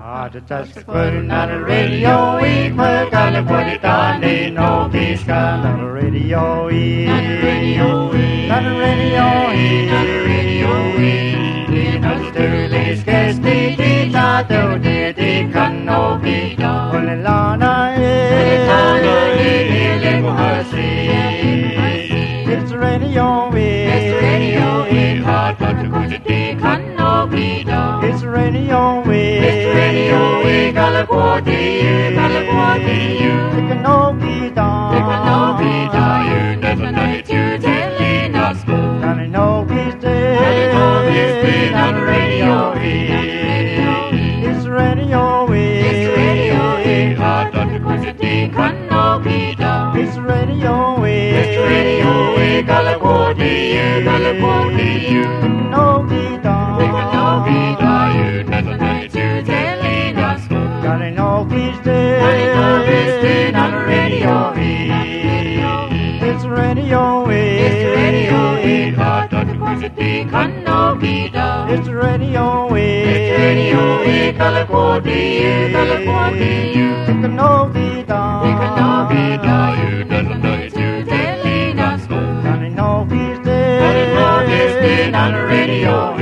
Just putting on the radio, we gotta put it on, ain't no peace, got on the radio, not the radio, not the radio, not the radio, not the sterling, scarce the not the can no be done. Only Lana, it's the radio, it's the radio, hard but to go to the can no be done. It's the radio, it's the radio, gotta go to you, it can no be done. It can no be done, you never know it, you telling us go. Gotta know he's dead, gotta know he's dead on the radio, it's the radio, it's the radio, hard but to go to the can no be done. It's the radio, it's the radio, gotta go to you, it can no be done. It can no be done, you never know it, you telling us go. Gotta know he's dead, gotta know he's dead on the radio, it's the radio, it's the radio, hard but to go to the can no be done. It's the radio, it's the radio, gotta go to you, it can no be done. It can no be done, you never know it, you telling us go. Gotta know he's dead, gotta know he's dead on the radio.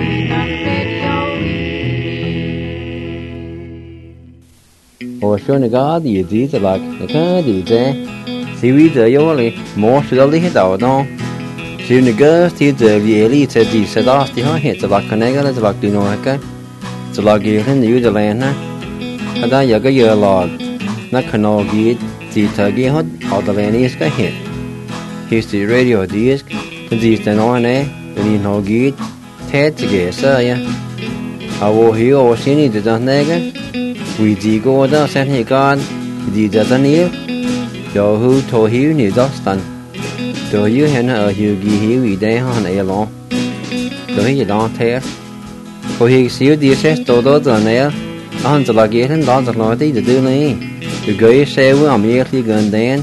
Or show the God you did like the kind of day. See, we the only more to the little down. See, the girls did the elite said the said off the hit the like a negative like the Norca. It's like you in the usual land. And I got your log. Not can all get the tuggy hot or the land is got hit. Here's the radio disc. The disc and on there. When you know get Ted to get so yeah. I will hear or see the done nigger. We did go down San Higan, we did the near. Joe who told you near Dustin. Do you had a huge we day on a long. Do you don't tell? For he see the assess to those on there. On the luggage and dogs of Lottie to do me. The guy say we immediately gun then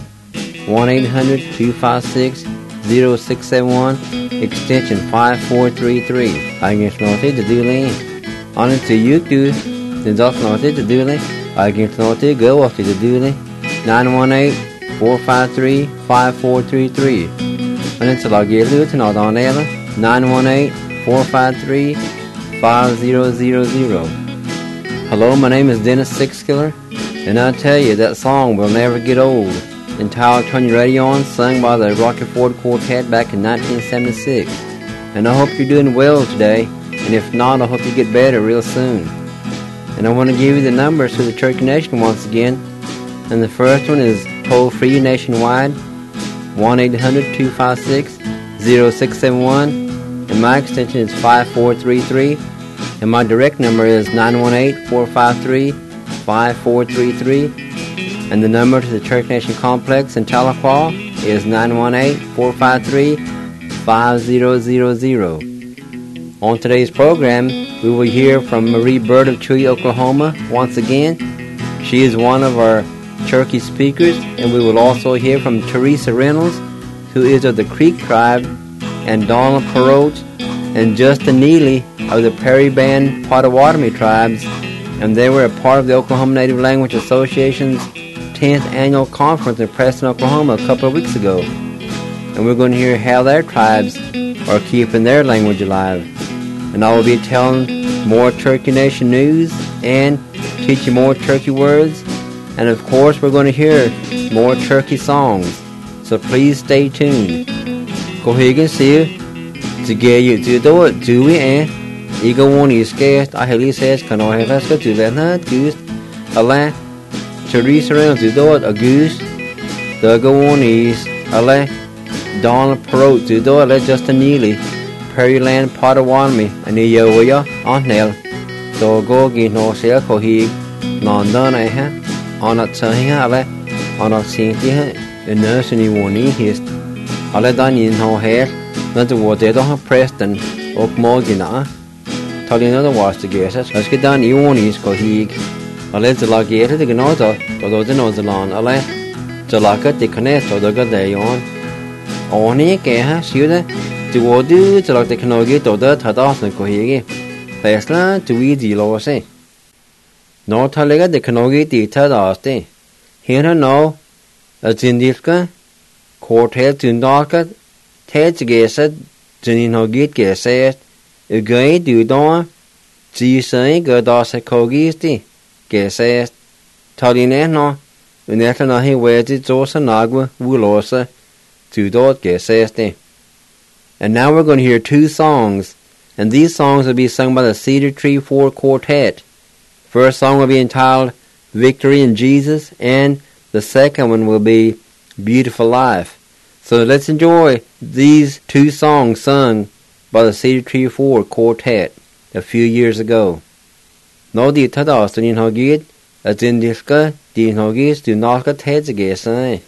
1-800-256-0671, extension 5433. I guess Lottie to do me. On it to you too. The doc noted to do it. I get noted go off to the duty 918-453-5433. And it's a log you to not on there 918-453-5000. Hello, my name is Dennis Sixkiller, and I tell you that song will never get old. Entitled Turn Your Radio On, sung by the Rocky Ford Quartet back in 1976. And I hope you're doing well today, and if not, I hope you get better real soon. And I want to give you the numbers to the Cherokee Nation once again. And the first one is toll-free nationwide, 1-800-256-0671. And my extension is 5433. And my direct number is 918-453-5433. And the number to the Cherokee Nation Complex in Tahlequah is 918-453-5000. On today's program, we will hear from Marie Bird of Chewy, Oklahoma, once again. She is one of our Cherokee speakers, and we will also hear from Teresa Reynolds, who is of the Creek tribe, and Donald Perot and Justin Neely of the Prairie Band Potawatomi tribes, and they were a part of the Oklahoma Native Language Association's 10th annual conference in Preston, Oklahoma a couple of weeks ago. And we're going to hear how their tribes are keeping their language alive. And I will be telling more Cherokee Nation news and teaching more Cherokee words. And of course, we're going to hear more Cherokee songs. So please stay tuned. Go ahead and see you. To get you to do it, do we? You go on is scared. I have says, can I have us go to that? Not goose. A la Teresa around to do it, a goose. The go on is a la Donald Perot to do it, let Justin Neely. Prairie Land Potawatomi and the Yoya on Nell. So go get no share for he non done on a Tahale on a Cynthia and nurse and he won't eat his. I'll let done in her hair, not the water don't have Preston or Morgana. Tell you another was to guess us. Let's get done, you won't eat for he. I'll let the log get it again, or those in the lawn. I'll let the lock at the connect or the good day on. Only a see that. To what do to like the canoe get or that had often cohege. Tesla to eat the lower say. No talega de kanogi dita daste. Here no a zindilka quartet zindalka ted gesa zinogit gesa ugay dudon zisay godasa kogisti gesa taline no uneta nahi wedi zosa nagwa wulosa tudot gesa. And now we're going to hear two songs, and these songs will be sung by the Cedar Tree 4 Quartet. First song will be entitled Victory in Jesus, and the second one will be Beautiful Life. So let's enjoy these two songs sung by the Cedar Tree 4 Quartet a few years ago. No di tadas din hogid, as in diska din hogis do not get heads again.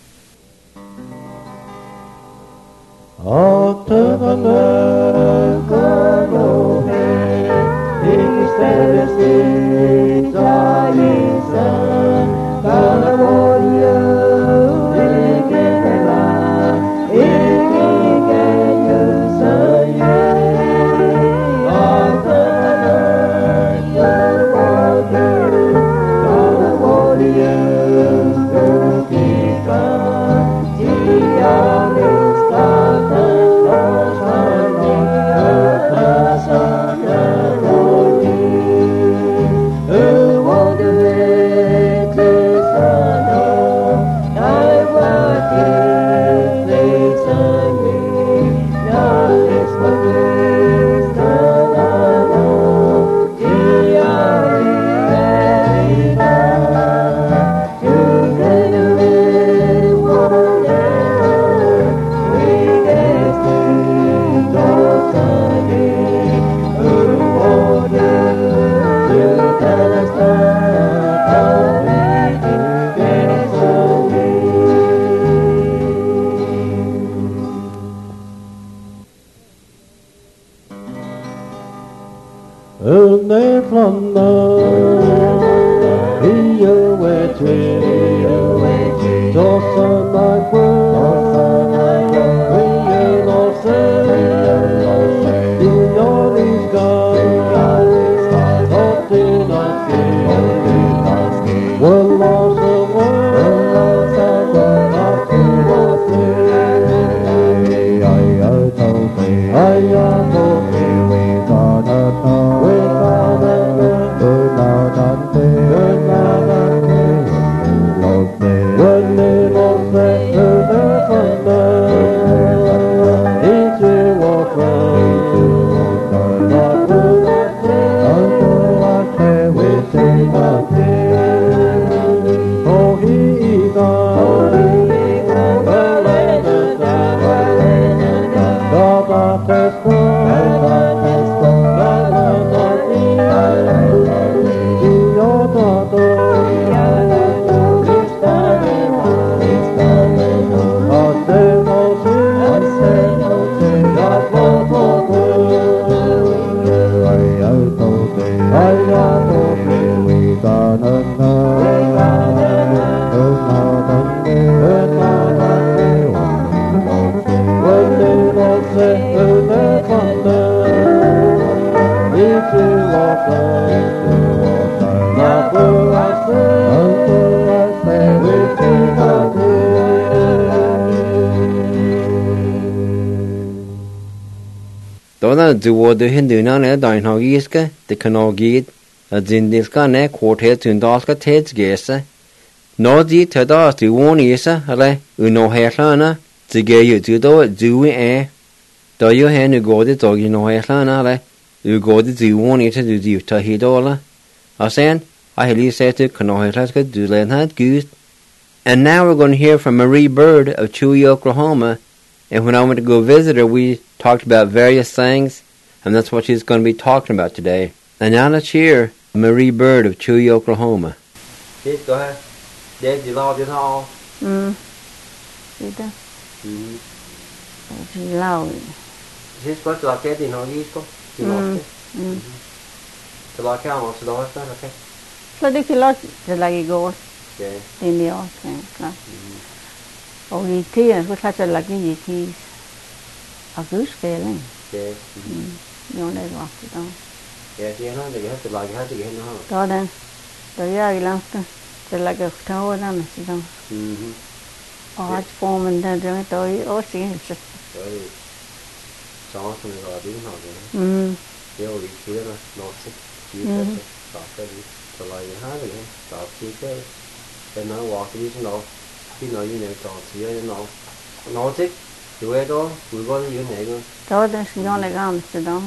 Dona duo de hinduna ne dain hogiska de kanogid a zindilka ne quartet tundalka teds gesa. No di tadas du wonisa ale uno herlana zige judo dui do you hen ugodi dogi no herlana ale ugodi du wonita du tahidola. Asen I heli said to kanoherlaska du lenhat gust. And now we're going to hear from Marie Bird of Chewy, Oklahoma. And when I went to go visit her, we talked about various things, and that's what she's going to be talking about today. And now let's hear Marie Bird of Chewy, Oklahoma. Please go ahead. Did you love it all? Did that? She loved it. Is this what you like in Ogisko? You lost it? To like how much lost that, okay? So they can lost the like gold. Okay. In the ocean. Og I tiden, så tager jeg lagt ind I kis. Og gudskæling. Okay. Jo, det var det da. Ja, det er noget, det kan have til lagt her, det kan have noget. Sådan. Tôi giờ làm tôi là cái thao đó mà chị đâu. Art form and then tôi ở xin chứ. Rồi cháu xong rồi đi nào rồi. Điều lý kia là nó sẽ chỉ là tạo cái gì, tạo lại hai cái này, tạo cái nó vào cái gì nó khi nó như này tạo chỉ là nó chứ, rồi đó vừa có gì này luôn. Tôi đã xin cho này làm chứ đâu.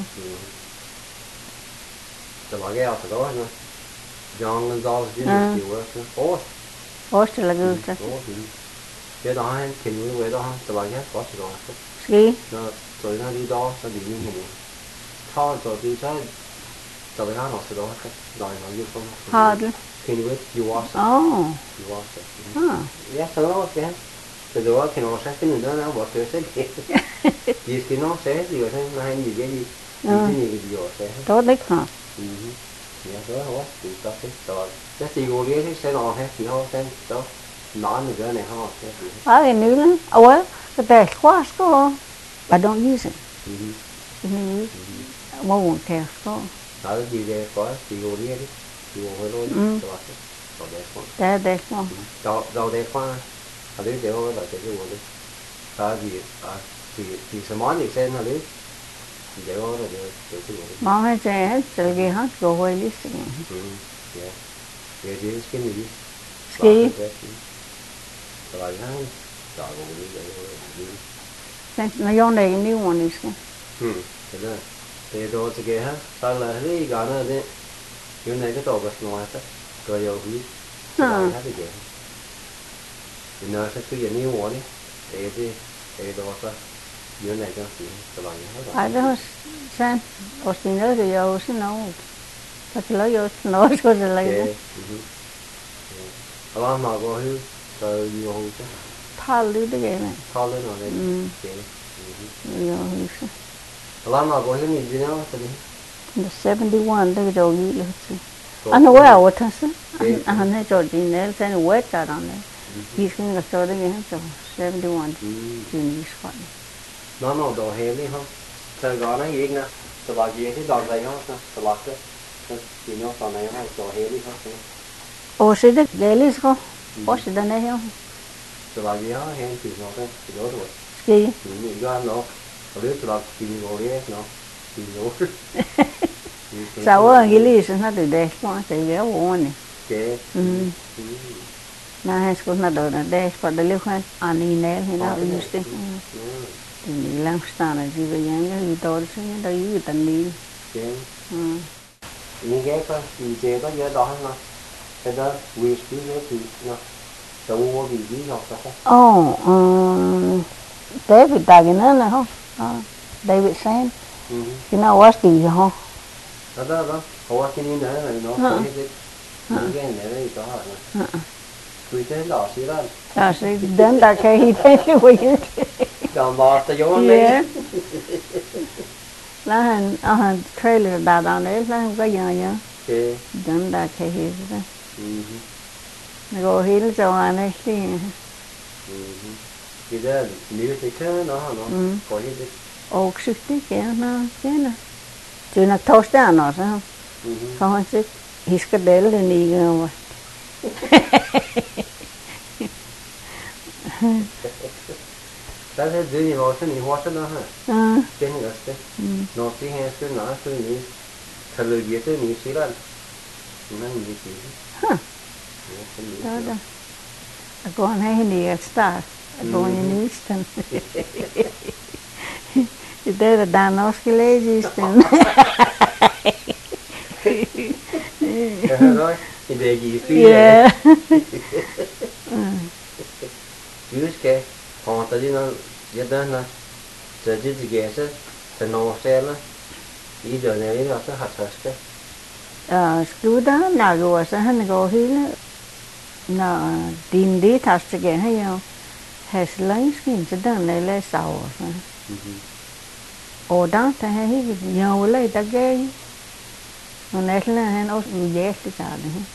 Tạo lại cái áo đó nữa. John Gonzalez Jr. Kiểu đó, Ủa là good. Cái đó hay, khi người về đó tạo lại cái có sự đó. Ski. Nó rồi nó đi đó, nó đi như thế này. Thôi rồi đi chơi. Tạo lại nó sự đó, rồi nó yêu không. Hard. Can you you wash it? Oh. You wash it. Yeah, so nó sẽ từ đó khi nó sẽ cái người đó nó bỏ tiền sẽ gì khi nó sẽ gì rồi thôi, nó hay gì cái gì gì rồi sẽ. Tốt đấy hả? Yeah, so nó thì có cái rồi. Cái gì gọi cái sẽ nó hết thì họ sẽ đó nói được cái này họ sẽ. Cái new lắm. Well, but there's squash go. I don't use it. You won't care go. Đó gì về có gì gọi cái gì gọi luôn. Đó đấy không? Đâu đấy qua. Ở đây để gọi là cái gì gọi đó thì什么你先那里để gọi là để cái gọi mà hay chơi chơi cái hát go away đi xem yeah để gì cái gì ski rồi ha rồi xem nó vô này new one đi xem thế đó thế đó cái ha ta là cái gà nó đấy cái này cái tổ cái ngoài đó rồi vô đi rồi hát cái gì thì nó sẽ cứ như vậy đi để đó sao dưới này cho chị các bạn nhớ rồi đó xem ở trên đó thì vô xin nó ta chỉ lấy vô nói cho rồi lấy đó mà có hư rồi vô chứ thao lưới cái này thao lên rồi vô đó mà có hư gì nữa thì the 71 đây đồ gì luôn chứ anh nói à what is anh nói cho chị này xem wet ra đó này he's going to start again so 71 Junior squad nó đồ heo đi không trời gọi nó gì nè trời bảo gì cái đòn này không trời bảo cái gì nó đòn này không đồ heo đi không ồ sẽ được để lý không ồ sẽ đây không trời bảo gì đó heo thì nó cái thì đó rồi gì những cái nó ở đây trời bảo thì ngồi đấy nó thì nó sao ở cái lý nó từ đây qua từ cái ổ này cái na hay school na do na đây for the little one on email he now used to thì làm sao là gì vậy nhá tôi sẽ đâu yêu tình đi những cái có gì chế có nhớ đó không cái đó wish cứ nhớ thì nó đâu có gì gì học đó David ta cái nữa là không David Sam cái nào watch gì không đó họ cái này nữa là nó cái những cái này đấy có hả tôi thấy đỏ xí lên đỏ xí đến ta cái gì thế vậy còn bò ta vô này là hành trailer đào đào đấy là không có gì nhá đến ta cái gì đó rồi hiểu cho anh ấy thì cái đó nếu thì cái nó có gì đấy ốc sức tí cái nó chứ nó toast ra nó sao không chứ hít cái đấy lên đi rồi ta thấy dưới nhiều cái này hoa nó ha trên cái đó nó chỉ hay cái nó cái này thay đổi gì cái này xí lên nó như thế đó con hay đi star con như Houston itu Danos Houston rồi thì để gì phi chứ cái họ tới đi nó rất đơn là giờ chỉ cái sẽ nó sẽ là ý giờ này là sẽ hạt hết cái school đó nào rồi sẽ hắn gọi hi nó tin đi thắt cái hay không hay lấy skin sẽ đăng này lấy sầu ở đó thì hay nhiều lấy ta cái nó này là hắn ở dễ thì sao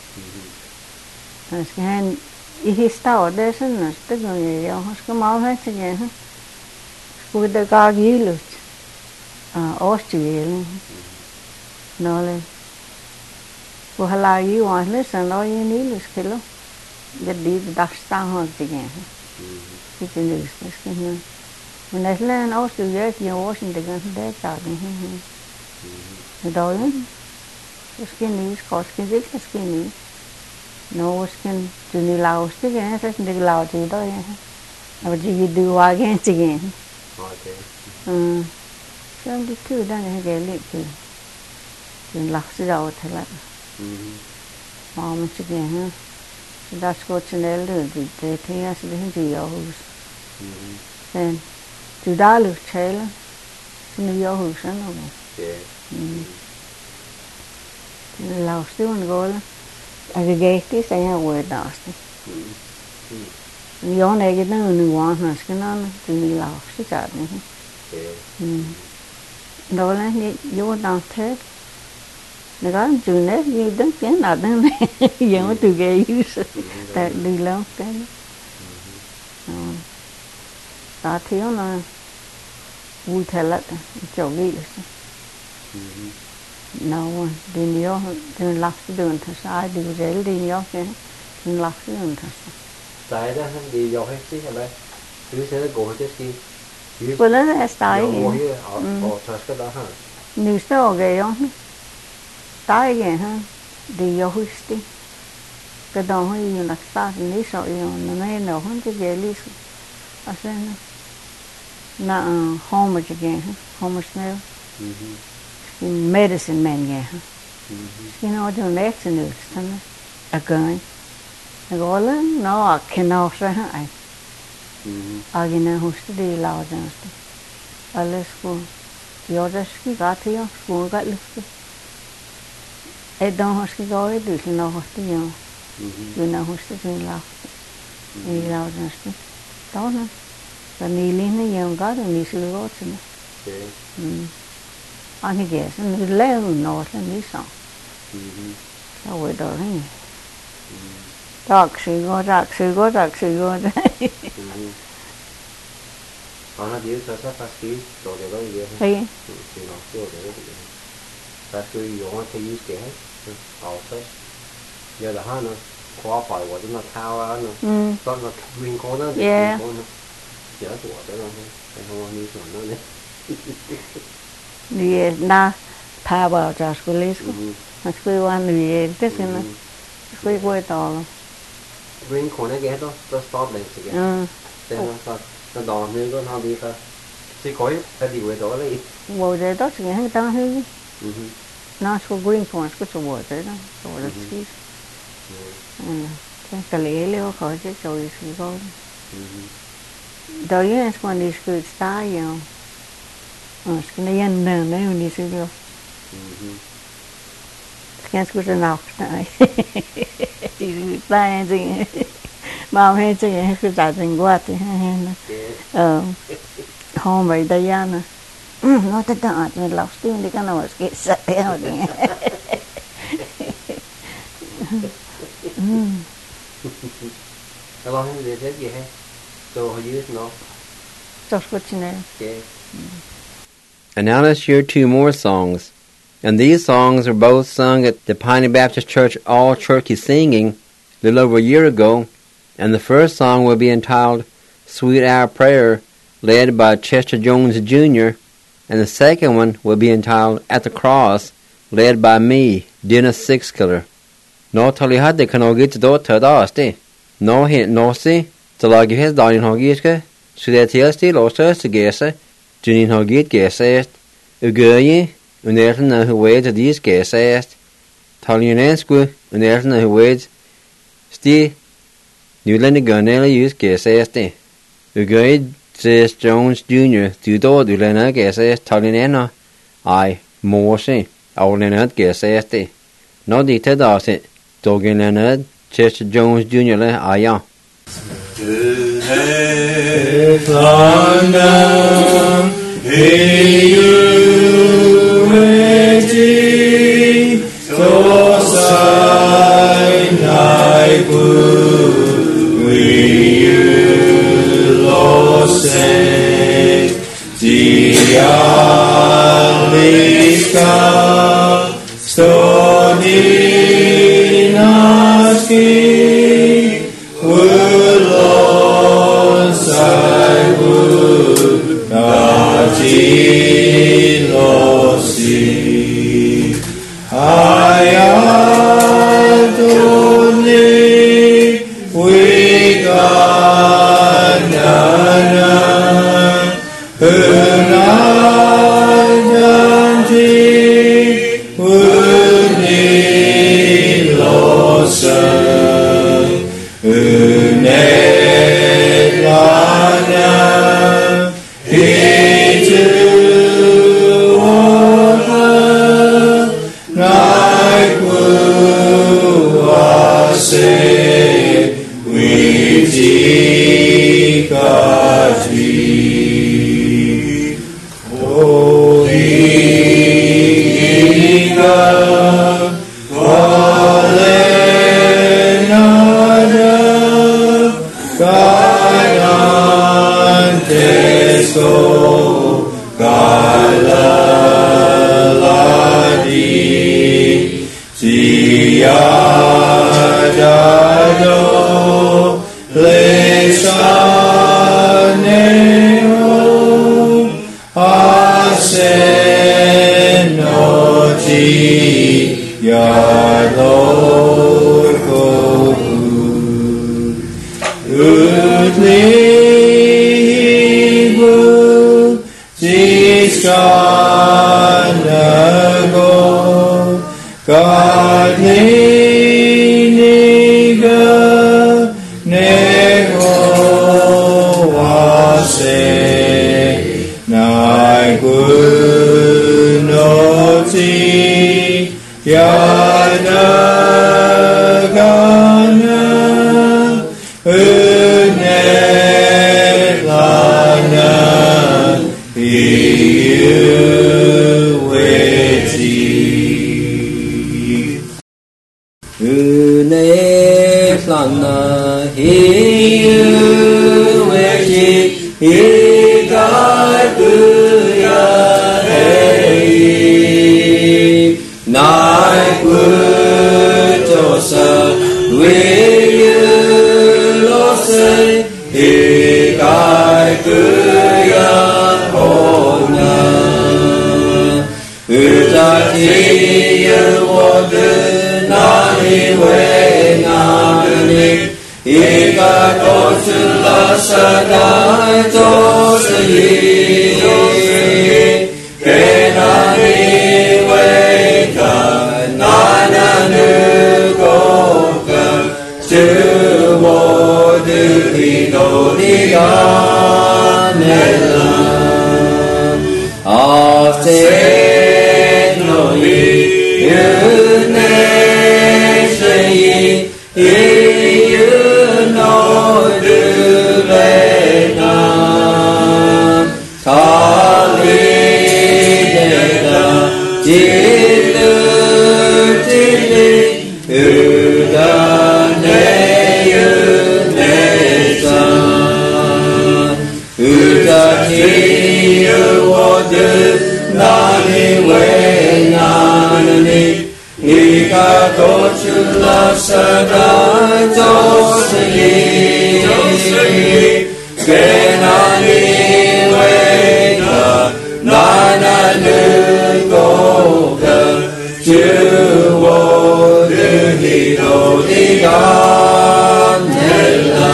đấy cái hắn ý tao đấy sẽ nó tức là nhiều cái máu hết cái gì hết cô ta có gì luôn Australia nó lên Cô hala you want listen all you need is kilo. Get these dust down again. It's in this skin. When I land also yes, you're washing the gun there, charging him. The darling, the skin is called skin is. No skin to the loud again, that's the loud to the what do you do against again? Okay. 72 đang hay ghé lịm thì lạc sẽ giàu thế lại mà mình chỉ nghe ha đã có chuyện này rồi thì thế thì sẽ đến gì ở hus nên từ đó được chơi là xin ở hus nữa rồi lạc sẽ còn gọi là cái ghé tí sẽ nhà quê đó gió này cái nó ngon hơn cái nó từ lạc sẽ trả này đó là vô đào thế nó có chừng nếp như đứng chén nào đứng này giờ mới từ ghê dưới tại đi lâu cái ta thiếu là vui thật lắm chỗ đi được nào đi nhiều thì lắc đường thật sai đi dễ đi nhiều cái thì lắc đường thật tại đó đi vô hết chứ hả bé cứ sẽ cố chết đi vừa lên là sai nếu sao cái không tai cái ha đi vô hết đi cái đó hơi như là sao thì lý sợ nhiều nó này nó không cái gì lý à xem na home cái ha home smell medicine man cái ha cái nó cho next nữa xong à cái gọi là nó kena ra ha à cái nó host đi lao ra à let's go yo just cái gạt yo school gạt lúc ấy đó host cái gọi được thì nó host đi yo you know host đi lao ra đó nè và ni lên nó yo gạt ni sự gọi chứ anh ấy kể nó leo nó là lý sao sao vậy đó đấy đặc sự gọi đấy nó đi cho sát phát khí rồi để đó gì hay thì nó chưa để đó gì ta cứ dùng cái gì cái thôi giờ là nó quá phải hoặc nó thao á nó nó nguyên cố nó yeah chở tuổi tới rồi không đi rồi nó đấy đi na thao vào cho school mà school one đi thế xin nó school quay to nguyên cố nó ghé đó stop lên thì thế nó đòn như nó đi thôi chỉ có cái điều về đó là vô đây đó thì người ta hơi nó số green points có số vô đấy đó rồi cái lẽ leo khỏi cái rồi thì có đó là quan đi school style cái này anh nè này đi school cái school nào này đi style gì mà hay chứ cái gia đình quá thì hôm vậy đây nè nó tất cả mình lọc xương đi cái nào cái sợ theo đi How long did it take you? So you know. Just what you know. Okay. And now let's hear two more songs. And these songs are both sung at the Piney Baptist Church All Turkey Singing a little over a year ago. And the first song will be entitled Sweet Hour Prayer, led by Chester Jones Jr., and the second one will be entitled At the Cross, led by me, Dennis Sixkiller. No tali hadde kan og git do ta dasti. No hit no si, to lagi hes darin hogiske, så det tilstil også til gese, junin hogit gesest, ugøye, unertene huwed til dis gesest, talinensku, unertene huwed, sti, nulende gønele jus gesest, ugøye Chester Jones Jr. du do du lene gesest, talinena, ai, morsi, avlenet gesest, no di til dasi, dogen lene, Chester Jones Jr. le aya. Stoni naski ulon sai would nati losi ayatoni wiganana unajanti unilosa unetlana itu naik kuase witikati ohiga valenada kanantesko kalaladi siadado lesaneo asenoti yadorkohu utlibu siskanago kadiniga negowase naikunoti yadagana unetlana iuweti unetlana iuweti ikakuya hei naikutosa wiyulose ikakuya hona utatiya wodu nani we nani ikakotula sadai tosayi kenani weka nananukoka tuwodu hidodiganela asenoi yuneseyi iyunoduvena talideda tilutili udaneyunesa utatiyowodu nani we nani ikakotula sadai tosayi kenani weka nananukoka tuwodu hidodiganela.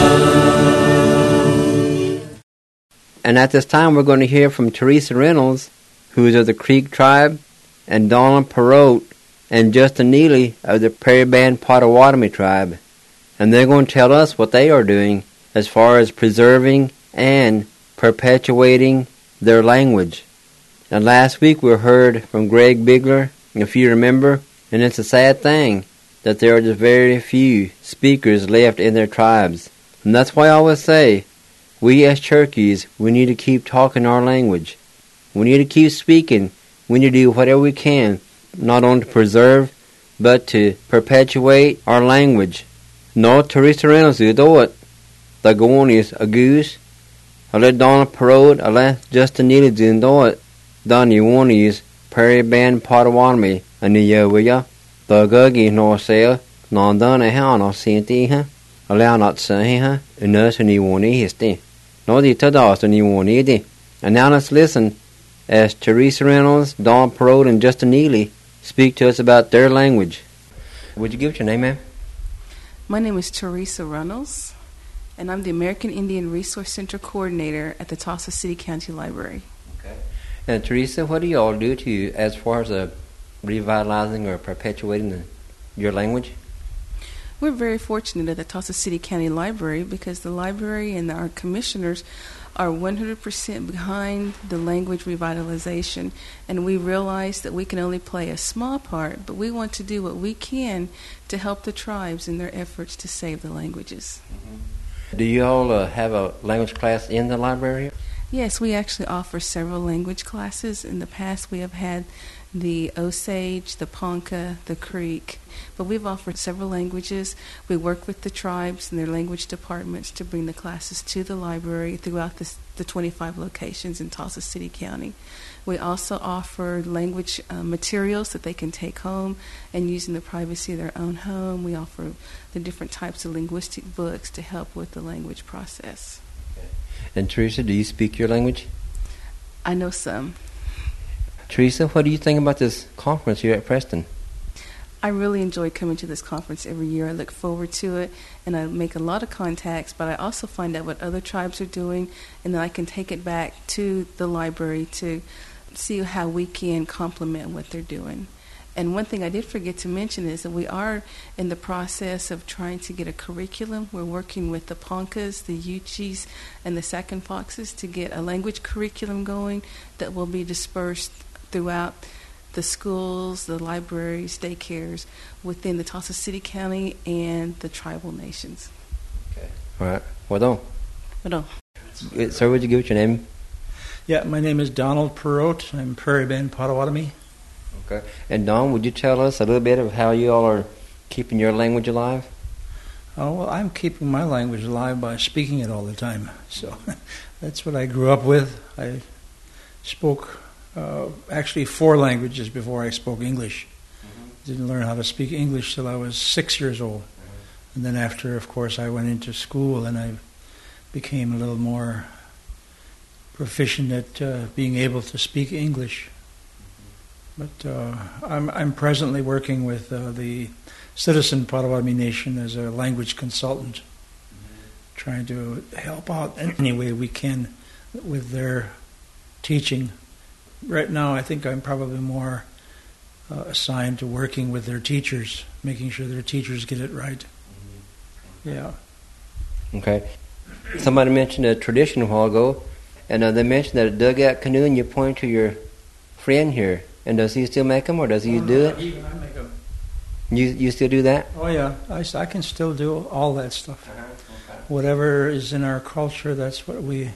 And at this time we're going to hear from Teresa Reynolds, who is of the Creek tribe, and Donald Perot and Justin Neely of the Prairie Band Potawatomi tribe. And they're going to tell us what they are doing as far as preserving and perpetuating their language. And last week we heard from Greg Bigler, if you remember, and it's a sad thing that there are just very few speakers left in their tribes. And that's why I always say, we as Cherokees, we need to keep talking our language. We need to keep speaking. We need to do whatever we can, not only to preserve, but to perpetuate our language. No, Teresa Reynolds do it. The going is a goose. I let Donald Perot, I let Justin Neely do it. Don you want is Prairie Band Potawatomi, and the will ya? The guggy no sale. non done ha no senti ha allow not say ha nurse ni woni histi no di tadas ni woni di. And now let's listen as Teresa Reynolds, Dawn Perot, and Justin Neely speak to us about their language. Would you give us your name, ma'am? My name is Teresa Reynolds, and I'm the American Indian Resource Center Coordinator at the Tulsa City County Library. Okay. And Teresa, what do you all do to as far as revitalizing or perpetuating your language? We're very fortunate at the Tulsa City County Library because the library and our commissioners are 100% behind the language revitalization, and we realize that we can only play a small part, but we want to do what we can to help the tribes in their efforts to save the languages. Mm-hmm. Do you all have a language class in the library? Yes, we actually offer several language classes. In the past, we have had the Osage, the Ponca, the Creek, but we've offered several languages. We work with the tribes and their language departments to bring the classes to the library throughout the 25 locations in Tulsa City County. We also offer language materials that they can take home and use in the privacy of their own home. We offer the different types of linguistic books to help with the language process. Okay. And Teresa, do you speak your language? I know some. Teresa, what do you think about this conference here at Preston? I really enjoy coming to this conference every year. I look forward to it, and I make a lot of contacts, but I also find out what other tribes are doing, and then I can take it back to the library to see how we can complement what they're doing. And one thing I did forget to mention is that we are in the process of trying to get a curriculum. We're working with the Poncas, the Uchis, and the Sac and Foxes to get a language curriculum going that will be dispersed throughout the schools, the libraries, daycares within the Tulsa City County and the tribal nations. Okay. All right. Well done. Well done. Sir, would you give us your name? Yeah, my name is Donald Perot. I'm Prairie Bend, Potawatomi. Okay. And Don, would you tell us a little bit of how you all are keeping your language alive? Oh, well, I'm keeping my language alive by speaking it all the time. So that's what I grew up with. I spoke actually 4 languages before I spoke English. Mm-hmm. Didn't learn how to speak English till I was 6 years old. Mm-hmm. And then after, of course, I went into school and I became a little more proficient at being able to speak English. But I'm presently working with the Citizen Potawatomi Nation as a language consultant, trying to help out any way we can with their teaching. Right now, I think I'm probably more assigned to working with their teachers, making sure their teachers get it right. Yeah. Okay. Somebody mentioned a tradition a while ago, and they mentioned that a dugout canoe, and you point to your friend here. And does he still make them, or does he do it? Even I make them. You still do that? Oh yeah, I can still do all that stuff. Okay. Whatever is in our culture, that's what we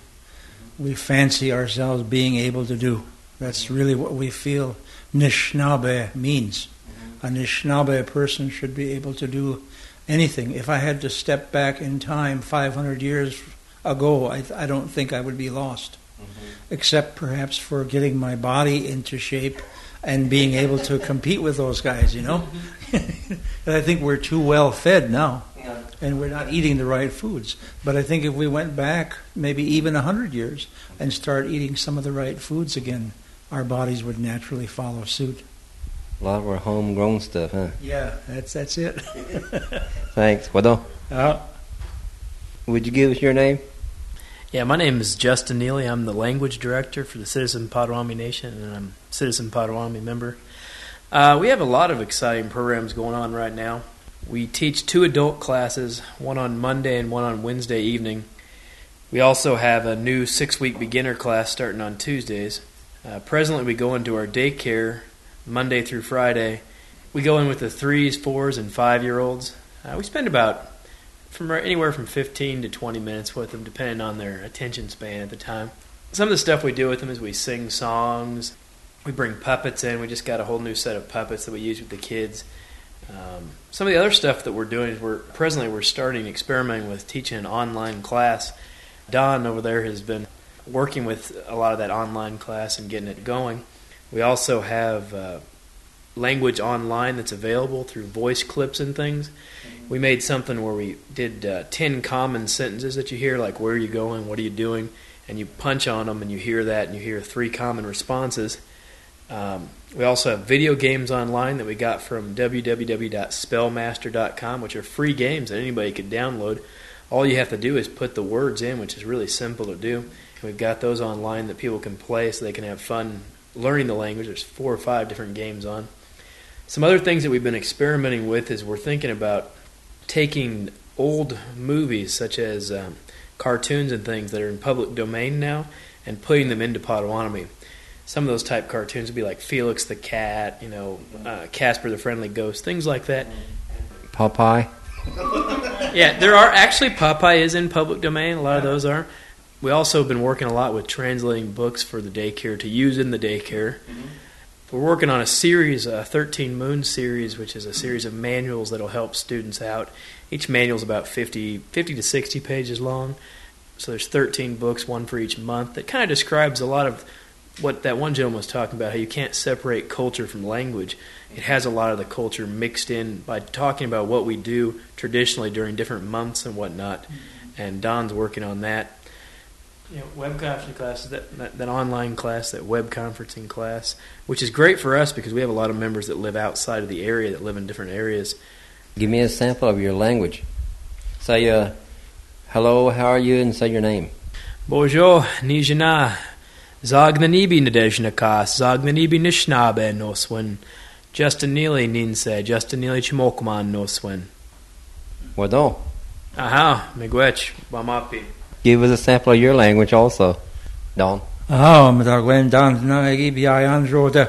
fancy ourselves being able to do. That's really what we feel Anishinaabe means. A Anishinaabe person should be able to do anything. If I had to step back in time 500 years ago, I don't think I would be lost. Except perhaps for getting my body into shape and being able to compete with those guys, you know. And I think we're too well fed now, and we're not eating the right foods. But I think if we went back maybe even 100 years and start eating some of the right foods again, our bodies would naturally follow suit. A lot of our homegrown stuff, huh? Yeah, that's it. Thanks. Well done. Would you give us your name? Yeah, my name is Justin Neely. I'm the language director for the Citizen Potawatomi Nation, and I'm a Citizen Potawatomi member. We have a lot of exciting programs going on right now. We teach 2 adult classes, one on Monday and one on Wednesday evening. We also have a new 6-week beginner class starting on Tuesdays. Presently, we go into our daycare Monday through Friday. We go in with the 3s, 4s, and 5-year-olds. We spend about anywhere from 15 to 20 minutes with them, depending on their attention span at the time. Some of the stuff we do with them is we sing songs. We bring puppets in. We just got a whole new set of puppets that we use with the kids. Some of the other stuff that we're doing is we're starting experimenting with teaching an online class. Don over there has been working with a lot of that online class and getting it going. We also have language online that's available through voice clips and things. We made something where we did 10 common sentences that you hear, like where are you going, what are you doing, and you punch on them and you hear that and you hear 3 common responses. We also have video games online that we got from www.spellmaster.com, which are free games that anybody could download. All you have to do is put the words in, which is really simple to do. And we've got those online that people can play so they can have fun learning the language. There's 4 or 5 different games on. Some other things that we've been experimenting with is we're thinking about taking old movies such as cartoons and things that are in public domain now and putting them into Potawatomi. Some of those type cartoons would be like Felix the Cat, Casper the Friendly Ghost, things like that. Popeye? Yeah, there are actually, Popeye is in public domain. A lot of those are. We also have been working a lot with translating books for the daycare to use in the daycare. We're working on a series, a 13 Moons series, which is a series of manuals that will help students out. Each manual is about 50 to 60 pages long. So there's 13 books, one for each month. That kind of describes a lot of what that one gentleman was talking about, how you can't separate culture from language. It has a lot of the culture mixed in by talking about what we do traditionally during different months and whatnot. And Don's working on that. Web conferencing classes, that online class, that web conferencing class, which is great for us because we have a lot of members that live outside of the area, that live in different areas. Give me a sample of your language. Say, hello, how are you, and say your name. Bonjour, Nijana. Zagnanibi Nadejnakas, Zagnanibi Nishnabe Noswin. Justin Neely Ninse, Justin Neely Chimokman Noswin. Wadon. Aha, Migwech, Bamapi. Give us a sample of your language also, Don. Gwen Don na igi an rode.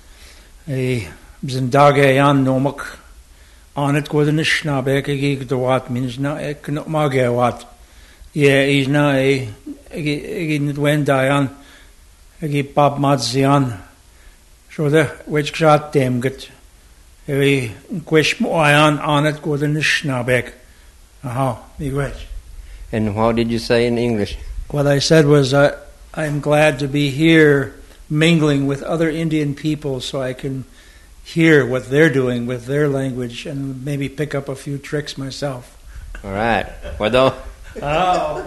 Zindage an nomak. On it go the Nishnabek igi dwat means na ek no magewat. Yeah, is na igi Gwen Dian. Igi Bob Madzian. So the which shot them get. Igi Quish Moyan on it go the Nishnabek. Migwech. And what did you say in English? What I said was, I'm glad to be here mingling with other Indian people so I can hear what they're doing with their language and maybe pick up a few tricks myself. All right. Wado. Oh.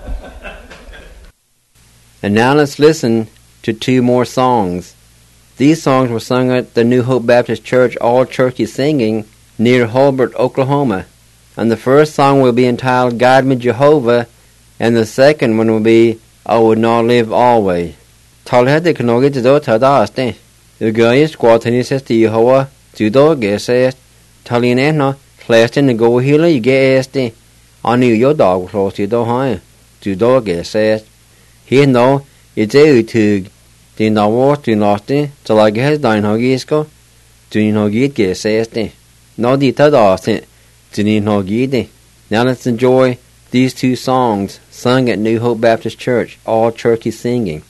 And now let's listen to 2 more songs. These songs were sung at the New Hope Baptist Church All Turkey Singing near Hulbert, Oklahoma. And the first song will be entitled Guide Me Jehovah, and the second one will be I Would Not Live Always. Talhete knogi do tadaste. The guys squattenis Jehovah, judo geses. Talineno, plastin the go healer you get este. On your dog close to do high. Judo geses. He no, it's a tug. The no war to noste, till I get dine hogisko. Do you know get geseste? No di tadaste. Now let's enjoy these 2 songs sung at New Hope Baptist Church, All Turkey Singing.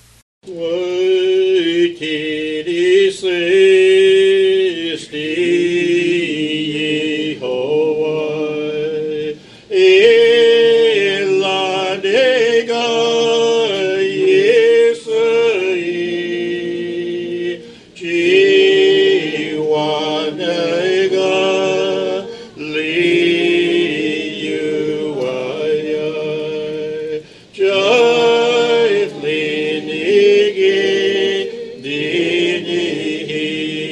He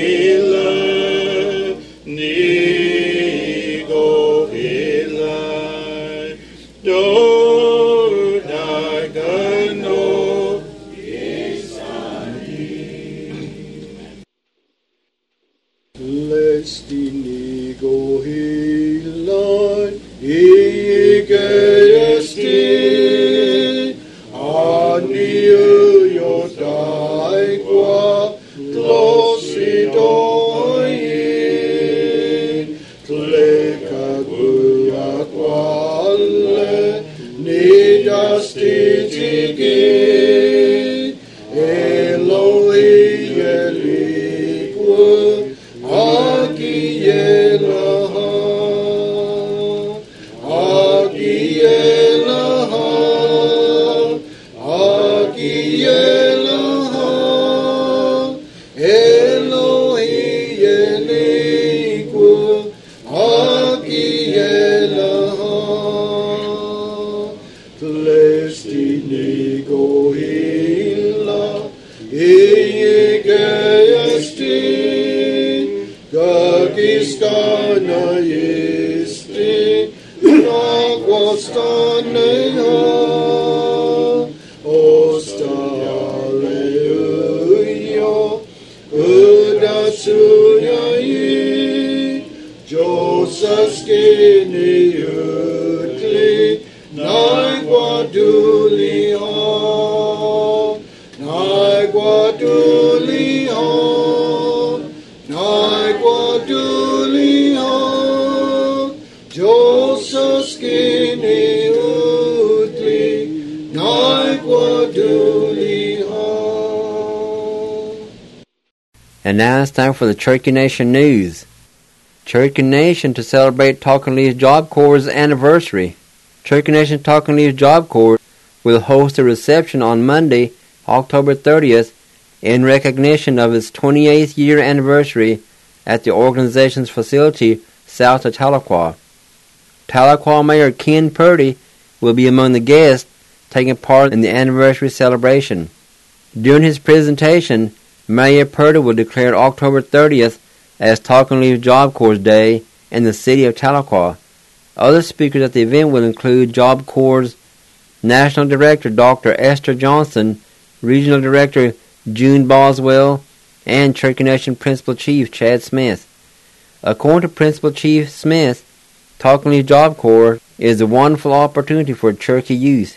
And now it's time for the Cherokee Nation News. Cherokee Nation to celebrate Talking Leaves Job Corps' anniversary. Cherokee Nation Talking Leaves Job Corps will host a reception on Monday, October 30th, in recognition of its 28th year anniversary at the organization's facility south of Tahlequah. Tahlequah Mayor Ken Purdy will be among the guests taking part in the anniversary celebration. During his presentation, Mayor Purdy will declare October 30th as Talking Leaves Job Corps Day in the city of Tahlequah. Other speakers at the event will include Job Corps National Director Dr. Esther Johnson, Regional Director June Boswell, and Cherokee Nation Principal Chief Chad Smith. According to Principal Chief Smith, Talking Leaves Job Corps is a wonderful opportunity for Cherokee youth.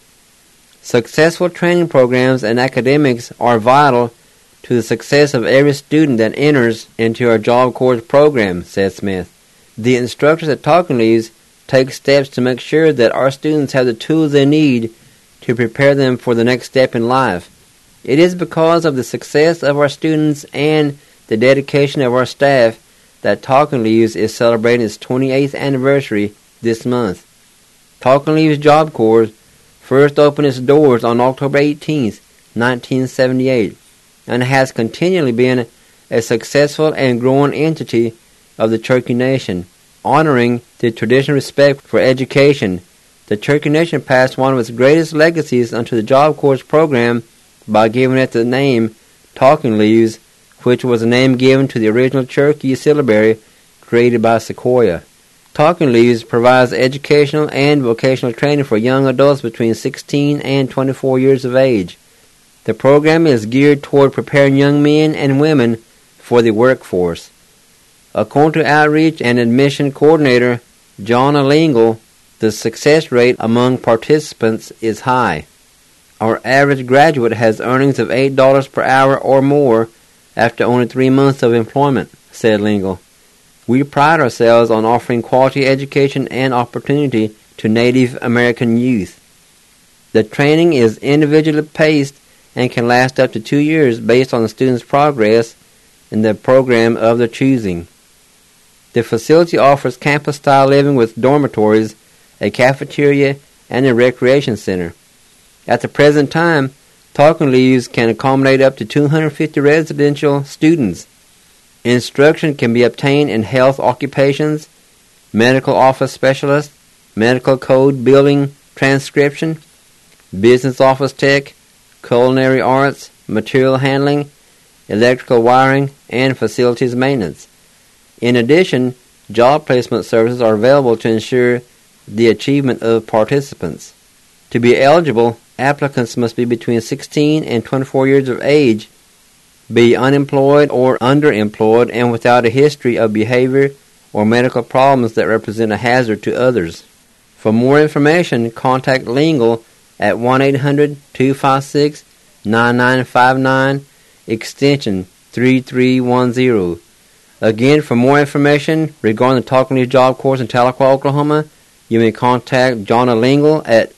Successful training programs and academics are vital to the success of every student that enters into our Job Corps program, said Smith. The instructors at Talking Leaves take steps to make sure that our students have the tools they need to prepare them for the next step in life. It is because of the success of our students and the dedication of our staff that Talking Leaves is celebrating its 28th anniversary this month. Talking Leaves Job Corps first opened its doors on October 18th, 1978, and has continually been a successful and growing entity of the Cherokee Nation. Honoring the traditional respect for education, the Cherokee Nation passed one of its greatest legacies onto the Job Corps program by giving it the name Talking Leaves, which was a name given to the original Cherokee syllabary created by Sequoyah. Talking Leaves provides educational and vocational training for young adults between 16 and 24 years of age. The program is geared toward preparing young men and women for the workforce. According to Outreach and Admission Coordinator John Lingle, the success rate among participants is high. Our average graduate has earnings of $8 per hour or more after only 3 months of employment, said Lingle. We pride ourselves on offering quality education and opportunity to Native American youth. The training is individually paced and can last up to 2 years based on the student's progress in the program of their choosing. The facility offers campus-style living with dormitories, a cafeteria, and a recreation center. At the present time, Talking Leaves can accommodate up to 250 residential students. Instruction can be obtained in health occupations, medical office specialist, medical code building transcription, business office tech, culinary arts, material handling, electrical wiring, and facilities maintenance. In addition, job placement services are available to ensure the achievement of participants. To be eligible, applicants must be between 16 and 24 years of age, be unemployed or underemployed, and without a history of behavior or medical problems that represent a hazard to others. For more information, contact Lingle at 1-800-256-9959, extension 3310. Again, for more information regarding the Talking Leads job course in Tahlequah, Oklahoma, you may contact Jonna Lingle at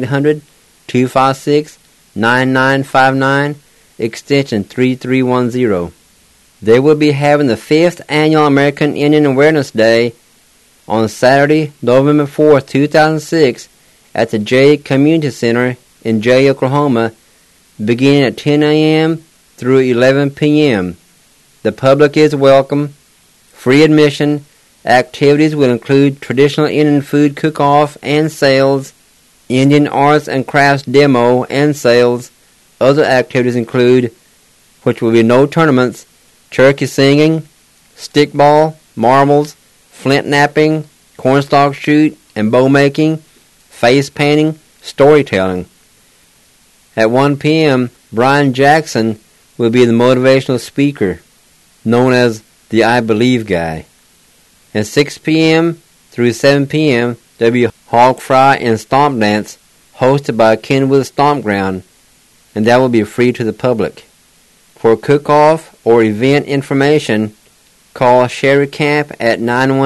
1-800-256-9959, extension 3310. They will be having the 5th Annual American Indian Awareness Day on Saturday, November 4th, 2006, at the Jay Community Center in Jay, Oklahoma, beginning at 10 a.m. through 11 p.m. The public is welcome. Free admission. Activities will include traditional Indian food cook-off and sales, Indian arts and crafts demo and sales. Other activities include, which will be no tournaments, turkey singing, stickball, marbles, flint knapping, cornstalk shoot, and bow making, face painting, storytelling. At 1 p.m., Brian Jackson will be the motivational speaker, known as the I Believe guy. At 6 p.m. through 7 p.m., there will be hog fry and stomp dance hosted by Kenwood Stompground, and that will be free to the public. For cook-off or event information, call Sherry Camp at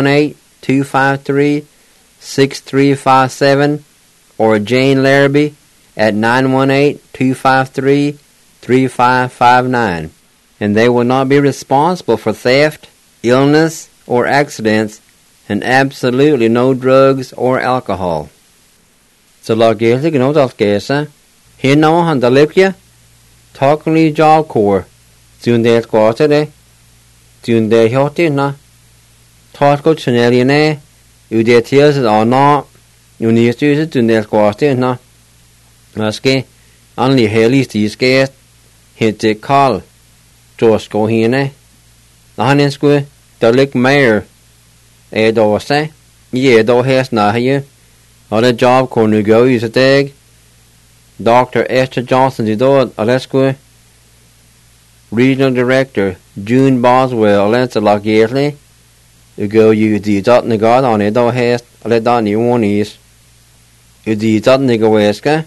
918-253-6357 or Jane Larrabee at 918-253-3559. And they will not be responsible for theft, illness, or accidents, and absolutely no drugs or alcohol. So la gēsli gnōt af gēsa, here now han dalipja, Talking Leads job corps, Zunde squatte de, Zunde hjotti na, Tasko tuneljene, Ude tjelset anna, Unistuset Zunde squatte na, Maske, anli heli stiskæst, Hitte Karl, Josko hene, Nahanensku, Dalik Mayor, Edose, Yedo Hes Nahye, Other job corps nu go use a dag, Dr. Esther Johnson Didod, Alesque, Regional Director, June Boswell, Alensa Lagierly, Ugo you the dot negod on Edo Hest, Aledon you one is, Udi dot Nigaweska,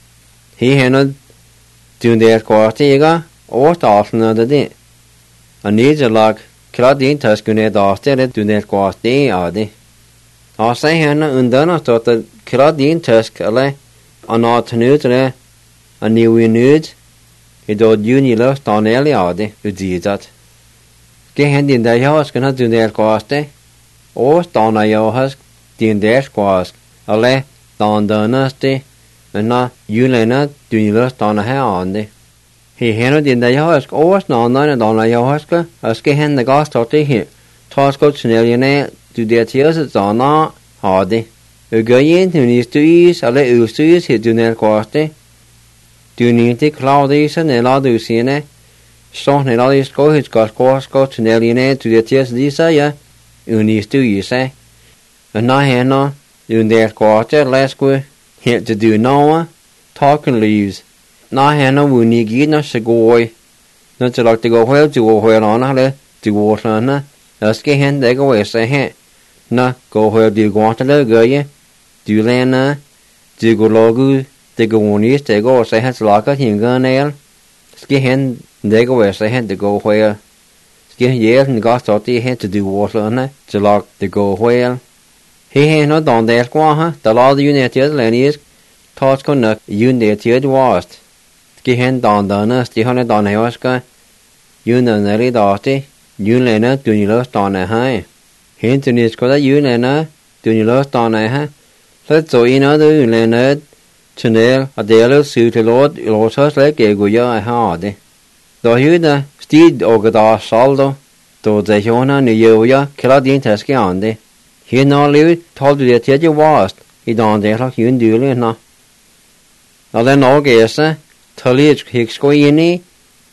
he handled June the Quartiga, or Dawson of the day. A needs a log, Claudine Tuscune Dawson, do net Quarti, Adi. I say Hannah Undana thought that Claudine Tusk, Ale. On our tenute, a new nude, it did unila stonelli adi, udizat. Gehen din der house can do their coste, or stona yohas, din der squask, ale, don donasti, and not ulena, dunila stona haondi. He handed in the house, or snona and dona yohaska, as gehen the gostoti here, tosco snelliane, do their tears at zona, hardy. Ugayen who needs to use alle ustus hit do nel quaste. Do need to Claudius and Eladucine. So Neladis go his got to Nelliane to the tears desire. You needs to use eh. And now henna, do their quarter lesque, hit to do Noah, talking leaves. Now henna will need gina segoy. Not to like to go well to go well on her, to water on her. Let's get hen they go away say hen. Na go where do you want to go ye? Du lena, du go logu, de go onis, de go say has laka hinga nail. Ski hen, de go where say hen to go where. Ski yes and got thought he had to do water on it, to lock to go where. He had not done that qua, the law the united lenius, toss conduct united was. Ski hen don us, the honey don hoska. You know nelly dotty, you lena, do you lost on a high. Hint in his coda you lena, do you lost on a high. Let's so in other Leonard, Chanel, a dealer suit a lord, Losas like a guya a hardy. Though you the steed ogada saldo, though the Jona ni yoya, Claudine Tesciande. He no live told you that you was, he don't there like you do no. Now then, all guess, Tully Hicks go in,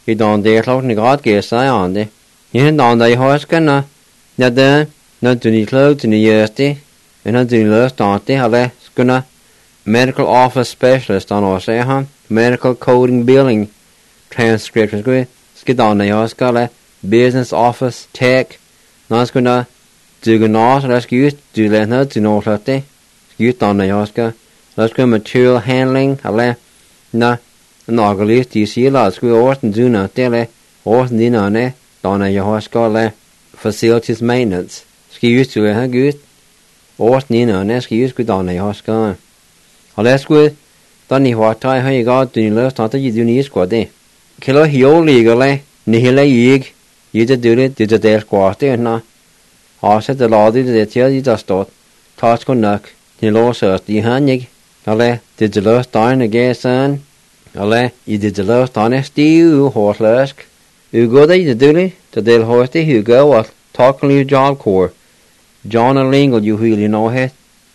I don de clock ni god ges I on de. Yin don de hoskana. Na de na do ni cloak to ni yesti. And na do ni lust dante ale skuna medical office specialist on Osehan. Medical coding billing transcriptions go skid on the hoskala business office tech. Na skuna do gnos rescue do lena do no late. Skut on the hoska. Let's go material handling ale na Nagalist DC la sku Orton Duna tele Orton dina ne donna Yahoskale facilities maintenance. Ski used to ha good Orton dina ne ski used to donna Yahoska. Let's go Danny what tie how you got doing last not you do need squad de. Kilo hio legally ni hele yig you to do it did the squad na. Asa the law did the tell you just start. Touch go knock ni lo so the hanig. Ale did the last down again son. Ale, I did the last honesty, you horse You go there, you do it, the del horsey, you go, what talking you job core. John and Lingle, you really know it.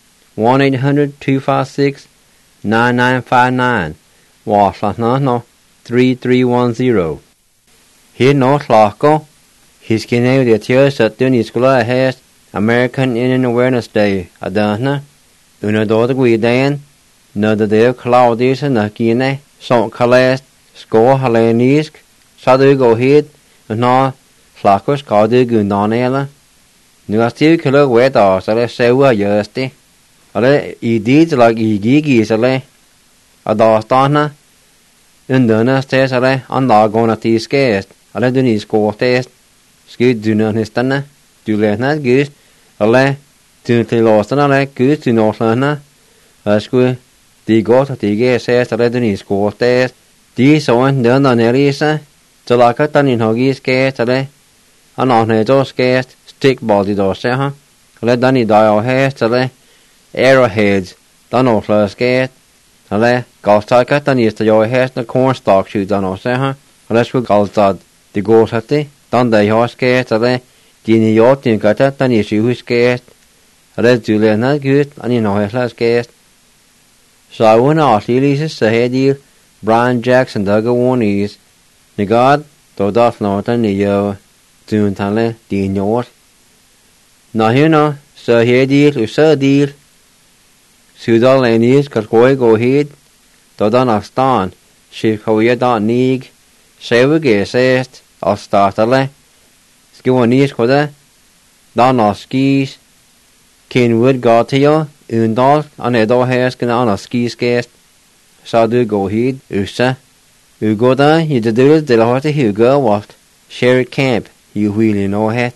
1-800-256-9959. Was no 3310. Here no slocko. He's getting the tears at Dunny School has American Indian Awareness Day. Adana. Una daughter we dan. No the day Claudius and Nakine. So Calais, Score Hellenisk, Sadu go hit, and no Flacos Cardi Gundonella. Nu are still killer wet or so let's say we're yersty. Ale, he did like he giggies ale. A dostana. Unduna stays ale, and not gonna tea scared. Ale do need score test. Skid do not his tanna. Do let not good. Ale, do the lost and ale, good to no lana. That's good. De got at the gas says the Redden is score test. De so and done on Elisa. To like a ton in Hoggies cast today. And on a door cast, stick body door, huh? Let Danny die or hair today. Arrowheads, done all first cast. Ale, Galstaka, then is the your hair, the cornstalk shoot done or huh? Let's go Galstad. The goat at the done the horse cast today. Dini yacht in Gata, then is you who's cast. Let's do not good, and you know his last cast. So I went off Lilies to head you, Brian Jackson, Dugga Warnies, Nigard, Dodaf Norton, Neo, Dune Tale, Dean York. Now, you know, so here deal, so deal. Sudal Lanies, Katkoy go ahead, Dodan of Stan, Chief Korea dot Nig, Savage says, I'll start a le. Skiwanis Koda, Don of Skis, Kenwood got to you. Undal an edo hesken an a skiskest. Sa du go hid, usa. U go da, you do it, de la horta Hugo, what? Share it camp, you really know it.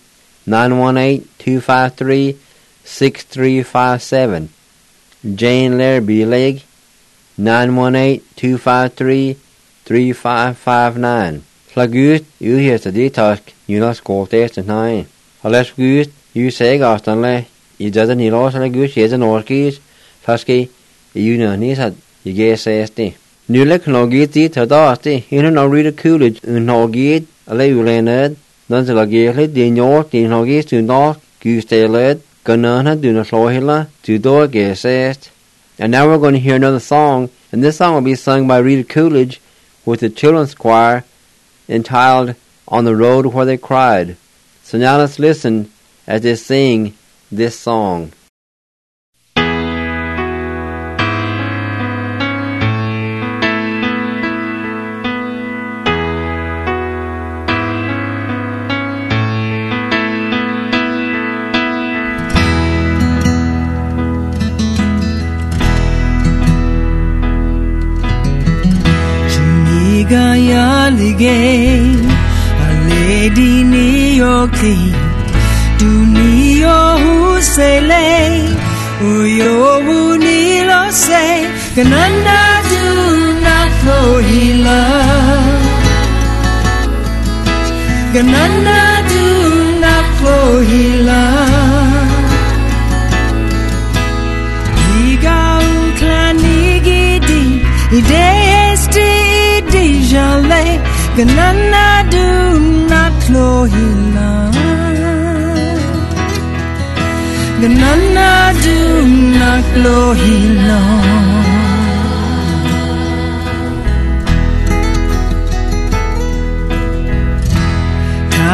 918-253-6357. Jane Larrabee Leg. 918-253-3559. Flagut, you hear the detail, you not score test at 9. Unless good, you say Gaston You doesn't need also like good, she's an orchids, Flasky, you know, needs had you guess ST. Nu like no get it to dusty, you know, read a coolidge, and no get, a lay leonard, none to like it, the York, the no get to knock, goose tail led, Gunana, do not slow hilla, to door guess ST. And now we're going to hear another song, and this song will be sung by Rita Coolidge with the children's choir entitled On the Road Where They Cried. So now let's listen as they sing this song. A lady New York Dunio Husele Uyo Unilo say Gananda do not hila Gananda do not hila Iga Uklanigidi Idesti Dijale Ganana do not hila Ganana do not hila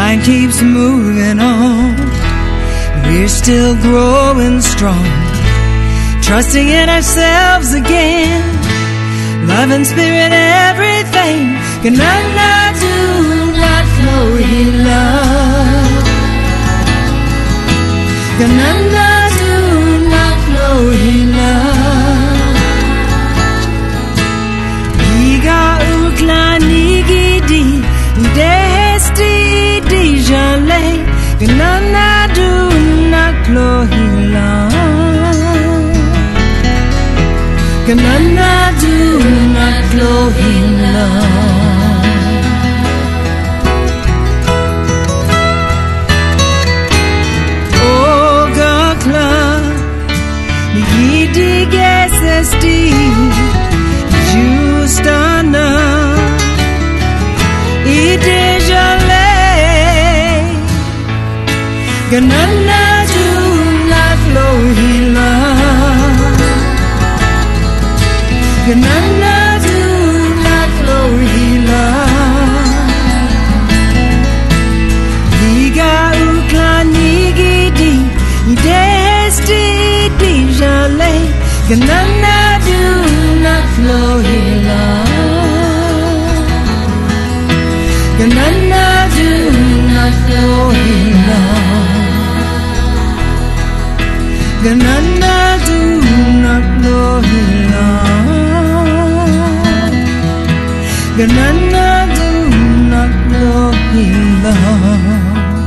mind keeps moving on. We're still growing strong, trusting in ourselves again. Love and spirit, everything. Ganana do not know he love. Ganana do not know he love. Iga ukla nigidi desti di jale. Ganana do not know he love. Ganana do not know he love. Esti justana idejale ganana do not lohila ganana do not lohila liga uklanigidi idesti dijale ganana do not know he love. Ganana do not know he love. Ganana do not know he love. Ganana do not know he love.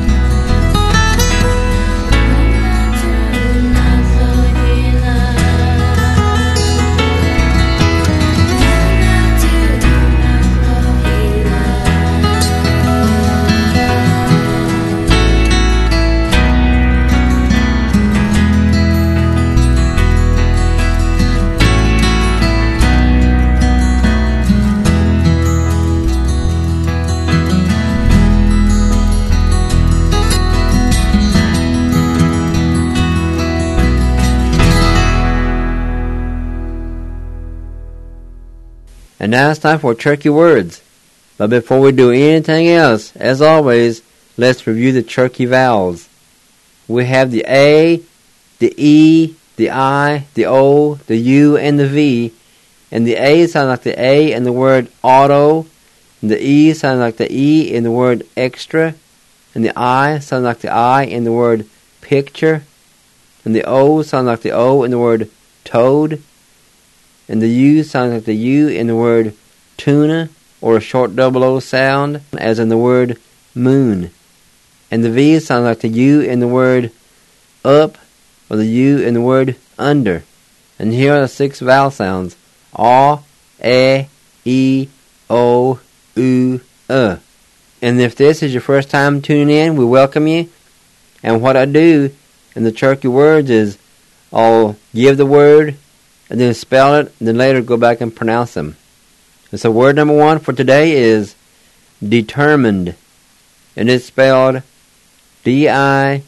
And now it's time for Turkey Words. But before we do anything else, as always, let's review the Turkey vowels. We have the A, the E, the I, the O, the U, and the V. And the A sounds like the A in the word auto. And the E sounds like the E in the word extra. And the I sounds like the I in the word picture. And the O sounds like the O in the word toad. And the U sounds like the U in the word tuna, or a short double O sound, as in the word moon. And the V sounds like the U in the word up, or the U in the word under. And here are the 6 vowel sounds: A, E, O, U, And if this is your first time tuning in, we welcome you. And what I do in the Turkey Words is I'll give the word, and then spell it, and then later go back and pronounce them. And so word number 1 for today is determined. And it's spelled D-I-G-U-G-A-T-A-N-I-D-O-L-V.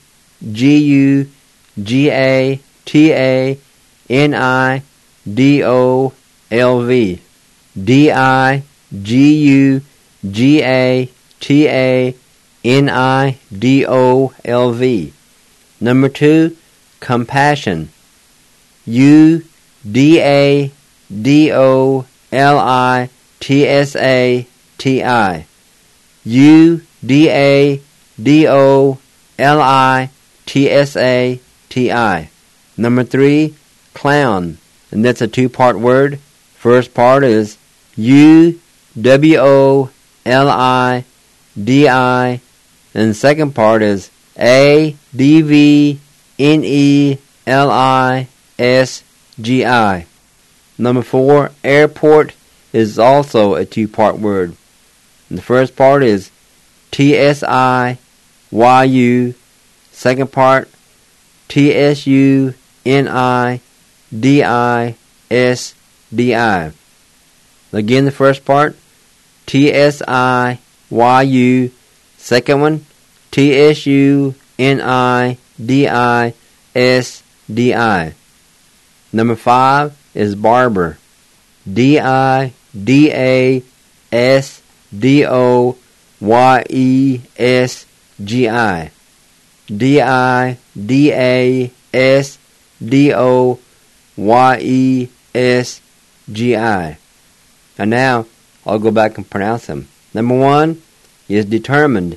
D-I-G-U-G-A-T-A-N-I-D-O-L-V. Number 2, compassion. U-D-A-D-O-L-I-T-S-A-T-I. U-D-A-D-O-L-I-T-S-A-T-I. Number 3, clown. And that's a 2-part word. First part is U-W-O-L-I-D-I. And the second part is A-D-V-N-E-L-I-S-G-I. Number 4, airport is also a 2-part word. And the first part is T-S-I-Y-U. Second part, T-S-U-N-I-D-I-S-D-I. Again, the first part, T-S-I-Y-U. Second one, T-S-U-N-I-D-I-S-D-I. Number 5 is barber. D-I-D-A-S-D-O-Y-E-S G-I. D-I-D-A-S-D-O-Y-E-S-G-I. And now, I'll go back and pronounce them. Number 1 is determined.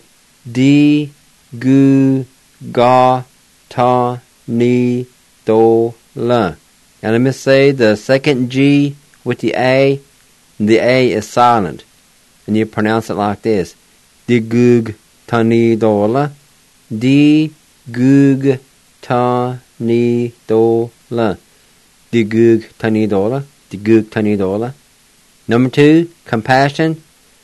D-G-G-Ta-Ni-Do-La. And let me say the second G with the A is silent. And you pronounce it like this. D-G-G-Ta-Ni-Do-La. D-G-G-Ta-Ni-Do-La. D-G-G-Ta-Ni-Do-La. D-G-G-Ta-Ni-Do-La. Number 2, compassion.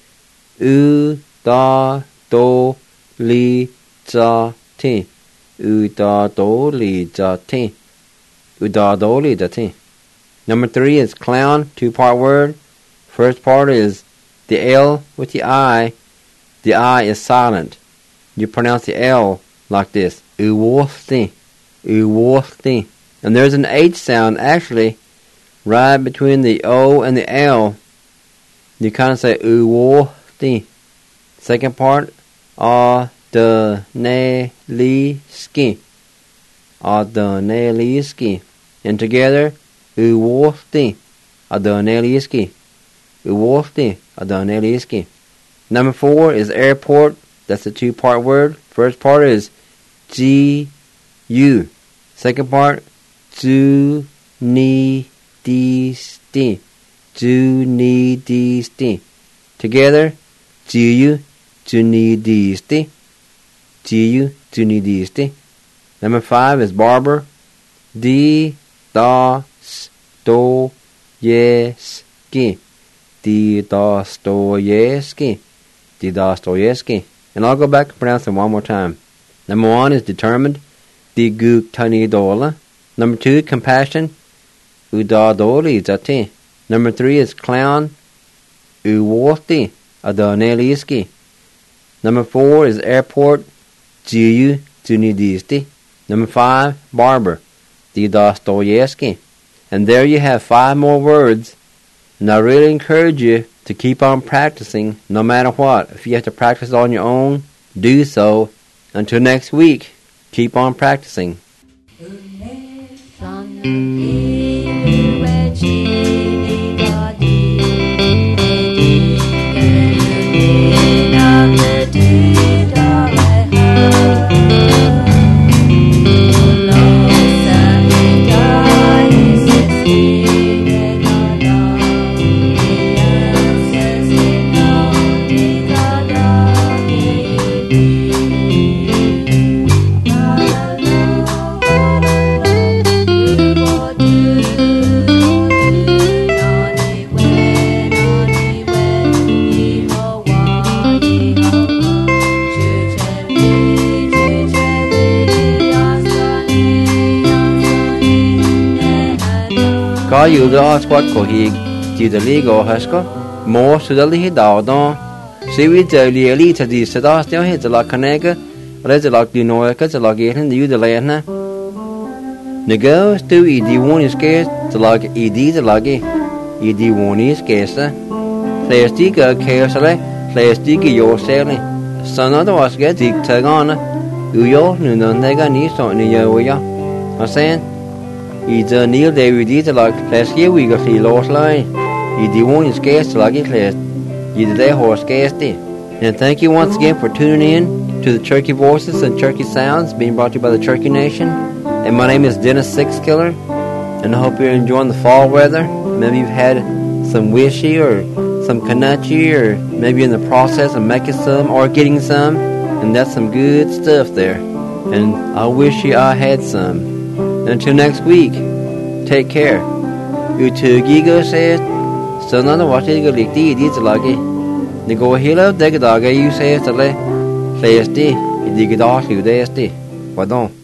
U-Da-Do-Li-Za-Ti. U-Da-Do-Li-Za-Ti. U-Da-Do-Li-Za-Ti. Number 3 is clown, 2-part word. First part is the L with the I. The I is silent. You pronounce the L like this. U-Wo-Thi. U-Wo-Thi. And there's an H sound actually right between the O and the L. You kind of say U-Wo-Thi. Second part, A-D-Ne-Li-Ski. A-D-Ne-Li-Ski. And together, U-Wo-Thi. A-D-Ne-Li-Ski. U-Wo-Thi. A-D-Ne-Li-Ski. Number 4 is airport. That's a 2-part word. First part is G-U. Second part, Ju-Ni-Di-Sti. Ju-Ni-Di-Sti. Together, Ju-U, Ju-Ni-Di-Sti. Ju-U, Ju-Ni-Di-Sti. Number 5 is barber. Di-Da-Sto-Ye-Ski. Di-Da-Sto-Ye-Ski. Di-Da-Sto-Ye-Ski. And I'll go back and pronounce them one more time. Number 1 is determined. Di-Gu-Ta-Ni-Do-La. Number 2, compassion. U-Da-Do-Li-Za-Ti. Number 3 is clown. U-Wo-Thi. A-Da-Ne-Li-Ski. Number 4 is airport. Ju-U, Ju-Ni-Di-Sti. Number 5, barber. Di-Da-Sto-Ye-Ski. And there you have 5 more words. And I really encourage you to keep on practicing no matter what. If you have to practice on your own, do so. Until next week, keep on practicing. Có yêu đó quát của hi chỉ để lý go hết có mua sự đó lý đào đó sĩ vi giờ lý thật gì sẽ đó nếu hết là cái này cái rồiจะlà điều nói cáiจะlà cái hình như là na nego tu ý đi muốn cáiจะlà cái ý điจะlà cái ý đi muốn cái sa plastic cái sao plastic cái yo sao này sau đó đó cái gì thay ngon á yo nữa này cái ní sọ này giờ vậy mà xem ý giờ níu đều điจะlà plastic we got the lost line ý đi muốn cáiจะlà cái plastic ý đi horse cái đi. And thank you once again for tuning in to the Cherokee Voices and Cherokee Sounds being brought to you by the Cherokee Nation. And my name is Dennis Sixkiller, and I hope you're enjoying the fall weather. Maybe you've had some wishy or some kanachi, or maybe in the process of making some or getting some, and that's some good stuff there. And I wish you I had some. And until next week, take care. Utugigo says, so none of what you like to lagi. Ni go hilo deg daga you say to le. Play SD, you dig it off you day SD. Pardon.